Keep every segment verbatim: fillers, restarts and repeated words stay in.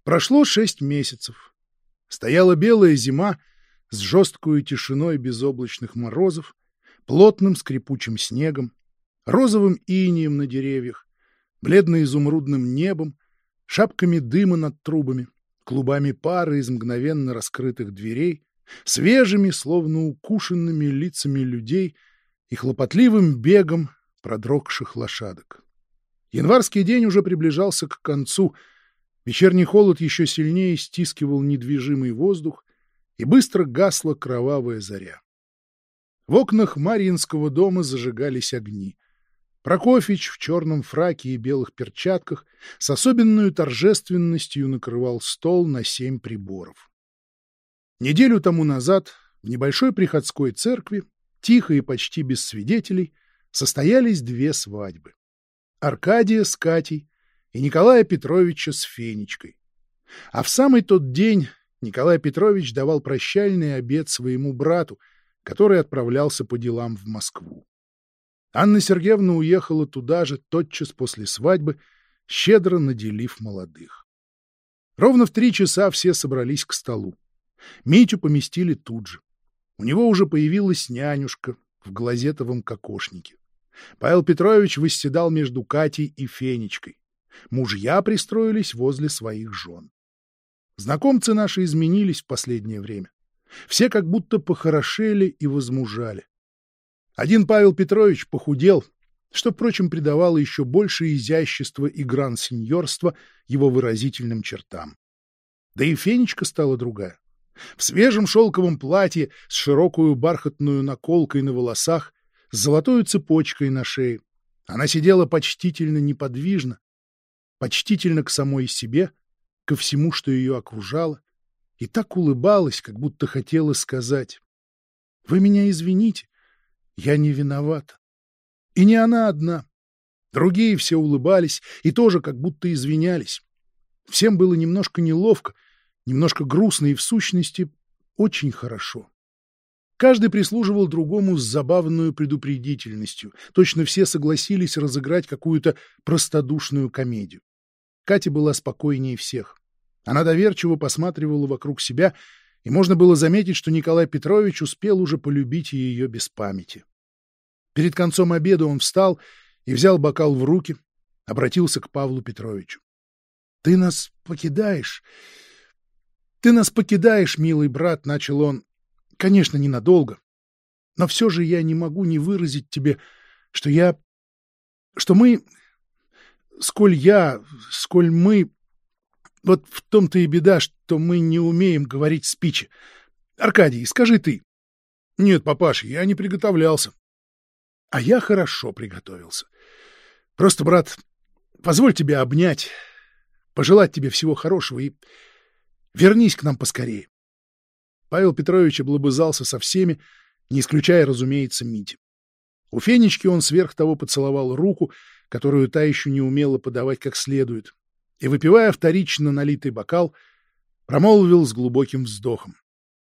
Прошло шесть месяцев. Стояла белая зима с жесткою тишиной безоблачных морозов, плотным скрипучим снегом, розовым инеем на деревьях, бледно-изумрудным небом, шапками дыма над трубами, клубами пара из мгновенно раскрытых дверей, свежими, словно укушенными лицами людей и хлопотливым бегом продрогших лошадок. Январский день уже приближался к концу. Вечерний холод еще сильнее стискивал недвижимый воздух, и быстро гасла кровавая заря. В окнах Марьинского дома зажигались огни. Прокофьич в черном фраке и белых перчатках с особенной торжественностью накрывал стол на семь приборов. Неделю тому назад в небольшой приходской церкви, тихо и почти без свидетелей, состоялись две свадьбы. Аркадия с Катей и Николая Петровича с Фенечкой. А в самый тот день Николай Петрович давал прощальный обед своему брату, который отправлялся по делам в Москву. Анна Сергеевна уехала туда же тотчас после свадьбы, щедро наделив молодых. Ровно в три часа все собрались к столу. Митю поместили тут же. У него уже появилась нянюшка в глазетовом кокошнике. Павел Петрович восседал между Катей и Фенечкой. Мужья пристроились возле своих жен. Знакомцы наши изменились в последнее время. Все как будто похорошели и возмужали. Один Павел Петрович похудел, что, впрочем, придавало еще больше изящества и гран-сеньорства его выразительным чертам. Да и Фенечка стала другая. В свежем шелковом платье с широкую бархатную наколкой на волосах, с золотой цепочкой на шее. Она сидела почтительно неподвижно, почтительно к самой себе, ко всему, что ее окружало, и так улыбалась, как будто хотела сказать: «Вы меня извините, я не виновата». И не она одна. Другие все улыбались и тоже как будто извинялись. Всем было немножко неловко, немножко грустно и, в сущности, очень хорошо. Каждый прислуживал другому с забавной предупредительностью. Точно все согласились разыграть какую-то простодушную комедию. Катя была спокойнее всех. Она доверчиво посматривала вокруг себя, и можно было заметить, что Николай Петрович успел уже полюбить ее без памяти. Перед концом обеда он встал и взял бокал в руки, обратился к Павлу Петровичу. — Ты нас покидаешь... Ты нас покидаешь, милый брат, — начал он. — Конечно, ненадолго. Но все же я не могу не выразить тебе, что я... что мы... Сколь я, сколь мы... Вот в том-то и беда, что мы не умеем говорить спичи. Аркадий, скажи ты. — Нет, папаша, я не приготовлялся. — А я хорошо приготовился. Просто, брат, позволь тебе обнять, пожелать тебе всего хорошего и вернись к нам поскорее. Павел Петрович облобызался со всеми, не исключая, разумеется, Мити. У Фенечки он сверх того поцеловал руку, которую та еще не умела подавать как следует, и, выпивая вторично налитый бокал, промолвил с глубоким вздохом: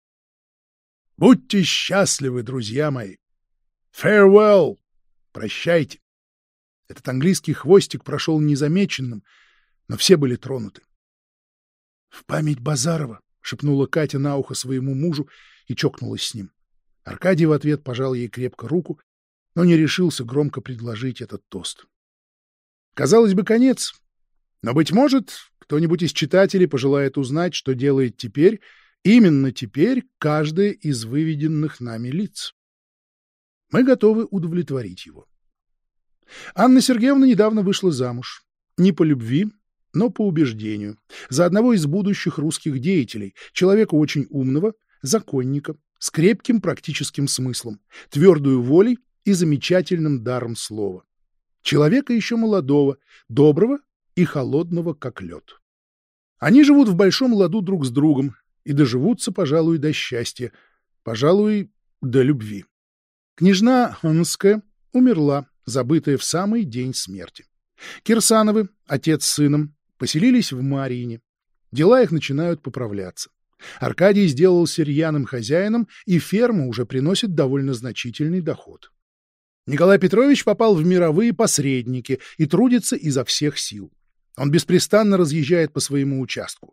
— Будьте счастливы, друзья мои! Farewell! Прощайте! Этот английский хвостик прошел незамеченным, но все были тронуты. — В память Базарова! — шепнула Катя на ухо своему мужу и чокнулась с ним. Аркадий в ответ пожал ей крепко руку, но не решился громко предложить этот тост. Казалось бы, конец. Но, быть может, кто-нибудь из читателей пожелает узнать, что делает теперь, именно теперь, каждое из выведенных нами лиц. Мы готовы удовлетворить его. Анна Сергеевна недавно вышла замуж. Не по любви, но по убеждению. За одного из будущих русских деятелей, человека очень умного, законника, с крепким практическим смыслом, твердую волей и замечательным даром слова. Человека еще молодого, доброго и холодного, как лед. Они живут в большом ладу друг с другом и доживутся, пожалуй, до счастья, пожалуй, до любви. Княжна Ханская умерла, забытая в самый день смерти. Кирсановы, отец с сыном, поселились в Марьине. Дела их начинают поправляться. Аркадий сделался рьяным хозяином, и ферма уже приносит довольно значительный доход. Николай Петрович попал в мировые посредники и трудится изо всех сил. Он беспрестанно разъезжает по своему участку.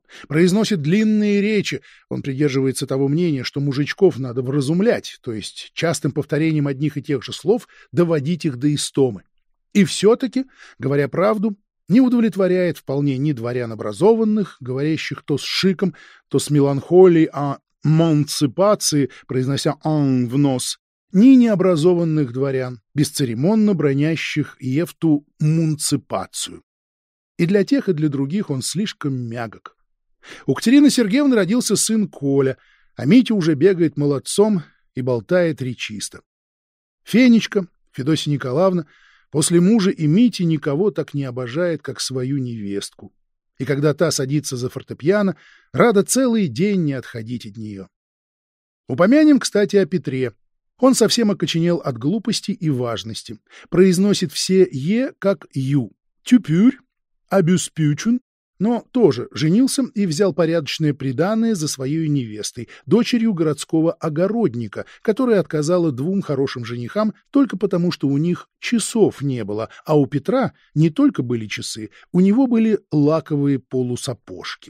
Произносит длинные речи, он придерживается того мнения, что мужичков надо вразумлять, то есть частым повторением одних и тех же слов доводить их до истомы. И все-таки, говоря правду, не удовлетворяет вполне ни дворян образованных, говорящих то с шиком, то с меланхолией о «манципации», произнося «ан» в нос, ни необразованных дворян, бесцеремонно бронящих Евту «мунципацию». И для тех, и для других он слишком мягок. У Катерины Сергеевны родился сын Коля, а Митя уже бегает молодцом и болтает речисто. Фенечка, Федосия Николаевна, после мужа и Мити никого так не обожает, как свою невестку. И когда та садится за фортепиано, рада целый день не отходить от нее. Упомянем, кстати, о Петре. Он совсем окоченел от глупости и важности. Произносит все «е» как «ю». «Тюпюрь», «абюспючун», но тоже женился и взял порядочное приданое за своей невестой, дочерью городского огородника, которая отказала двум хорошим женихам только потому, что у них часов не было, а у Петра не только были часы, у него были лаковые полусапожки.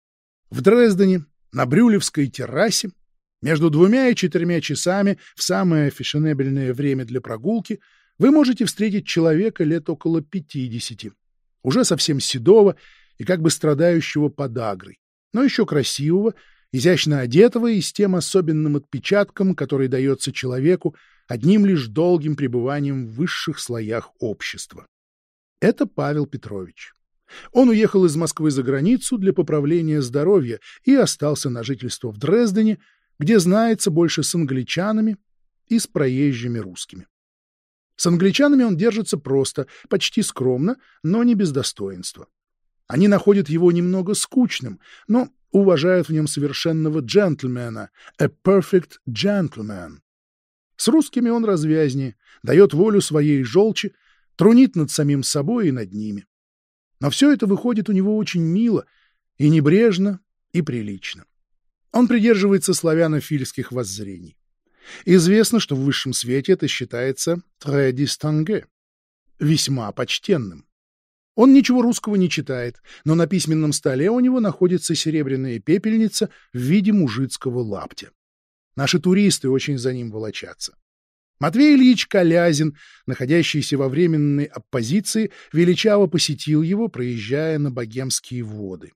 В Дрездене, на Брюлевской террасе, между двумя и четырьмя часами, в самое фешенебельное время для прогулки, вы можете встретить человека лет около пятидесяти, уже совсем седого и как бы страдающего подагрой, но еще красивого, изящно одетого и с тем особенным отпечатком, который дается человеку одним лишь долгим пребыванием в высших слоях общества. Это Павел Петрович. Он уехал из Москвы за границу для поправления здоровья и остался на жительство в Дрездене, где знается больше с англичанами и с проезжими русскими. С англичанами он держится просто, почти скромно, но не без достоинства. Они находят его немного скучным, но уважают в нем совершенного джентльмена, a perfect gentleman. С русскими он развязнее, дает волю своей желчи, трунит над самим собой и над ними. Но все это выходит у него очень мило и небрежно, и прилично. Он придерживается славянофильских воззрений. Известно, что в высшем свете это считается très distingué, весьма почтенным. Он ничего русского не читает, но на письменном столе у него находится серебряная пепельница в виде мужицкого лаптя. Наши туристы очень за ним волочатся. Матвей Ильич Колязин, находящийся во временной оппозиции, величаво посетил его, проезжая на богемские воды.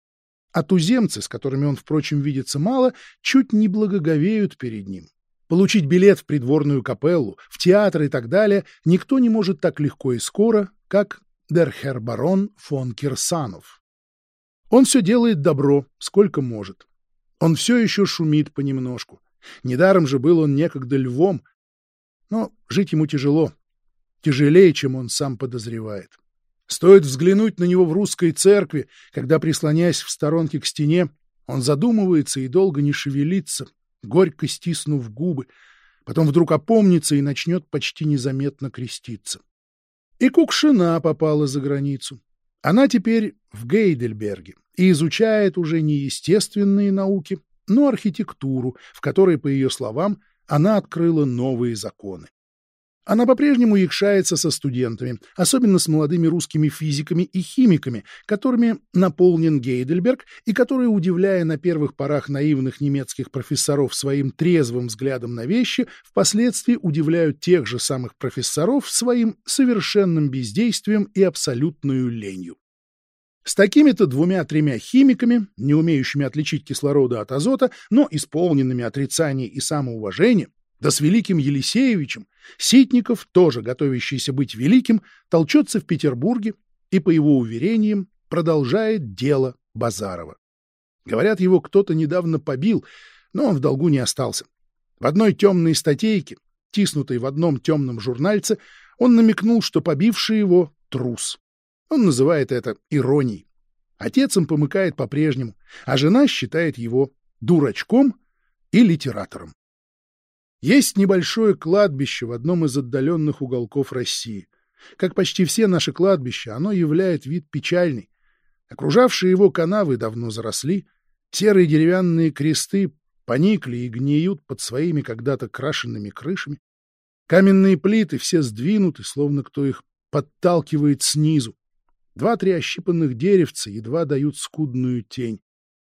А туземцы, с которыми он, впрочем, видится мало, чуть не благоговеют перед ним. Получить билет в придворную капеллу, в театр и так далее никто не может так легко и скоро, как der Herr барон фон Кирсанов. Он все делает добро, сколько может. Он все еще шумит понемножку. Недаром же был он некогда львом. Но жить ему тяжело. Тяжелее, чем он сам подозревает. Стоит взглянуть на него в русской церкви, когда, прислонясь в сторонке к стене, он задумывается и долго не шевелится, горько стиснув губы, потом вдруг опомнится и начнет почти незаметно креститься. И Кукшина попала за границу. Она теперь в Гейдельберге и изучает уже не естественные науки, но архитектуру, в которой, по ее словам, она открыла новые законы. Она по-прежнему якшается со студентами, особенно с молодыми русскими физиками и химиками, которыми наполнен Гейдельберг и которые, удивляя на первых порах наивных немецких профессоров своим трезвым взглядом на вещи, впоследствии удивляют тех же самых профессоров своим совершенным бездействием и абсолютную ленью. С такими-то двумя-тремя химиками, не умеющими отличить кислорода от азота, но исполненными отрицания и самоуважения, да с великим Елисеевичем, Ситников, тоже готовящийся быть великим, толчется в Петербурге и, по его уверениям, продолжает дело Базарова. Говорят, его кто-то недавно побил, но он в долгу не остался. В одной темной статейке, тиснутой в одном темном журнальце, он намекнул, что побивший его — трус. Он называет это иронией. Отец им помыкает по-прежнему, а жена считает его дурачком и литератором. Есть небольшое кладбище в одном из отдаленных уголков России. Как почти все наши кладбища, оно являет вид печальный. Окружавшие его канавы давно заросли, серые деревянные кресты поникли и гниют под своими когда-то крашенными крышами. Каменные плиты все сдвинуты, словно кто их подталкивает снизу. Два-три ощипанных деревца едва дают скудную тень.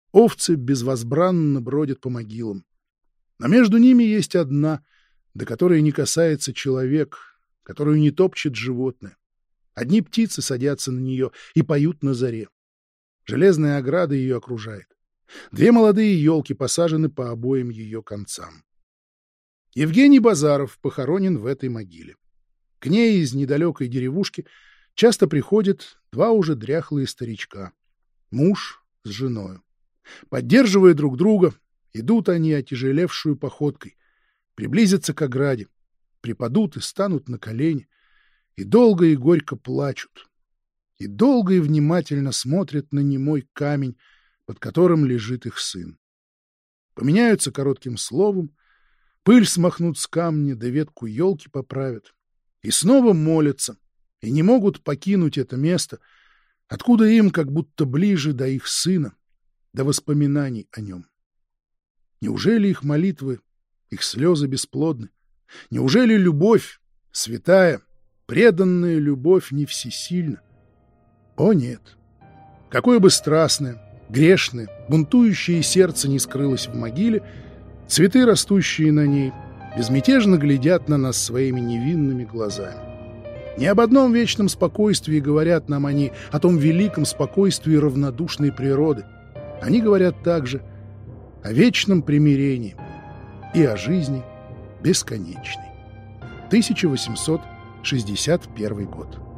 Овцы безвозбранно бродят по могилам. Но между ними есть одна, до которой не касается человек, которую не топчет животное. Одни птицы садятся на нее и поют на заре. Железная ограда ее окружает. Две молодые елки посажены по обоим ее концам. Евгений Базаров похоронен в этой могиле. К ней из недалекой деревушки часто приходят два уже дряхлые старичка, муж с женою. Поддерживая друг друга, идут они отяжелевшую походкой, приблизятся к ограде, припадут и станут на колени, и долго и горько плачут, и долго и внимательно смотрят на немой камень, под которым лежит их сын. Поменяются коротким словом, пыль смахнут с камня, да ветку елки поправят, и снова молятся, и не могут покинуть это место, откуда им как будто ближе до их сына, до воспоминаний о нем. Неужели их молитвы, их слезы бесплодны? Неужели любовь, святая, преданная любовь не всесильна? О нет! Какое бы страстное, грешное, бунтующее сердце не скрылось в могиле, цветы, растущие на ней, безмятежно глядят на нас своими невинными глазами. Не об одном вечном спокойствии говорят нам они, о том великом спокойствии равнодушной природы. Они говорят также о вечном примирении и о жизни бесконечной. тысяча восемьсот шестьдесят первый год.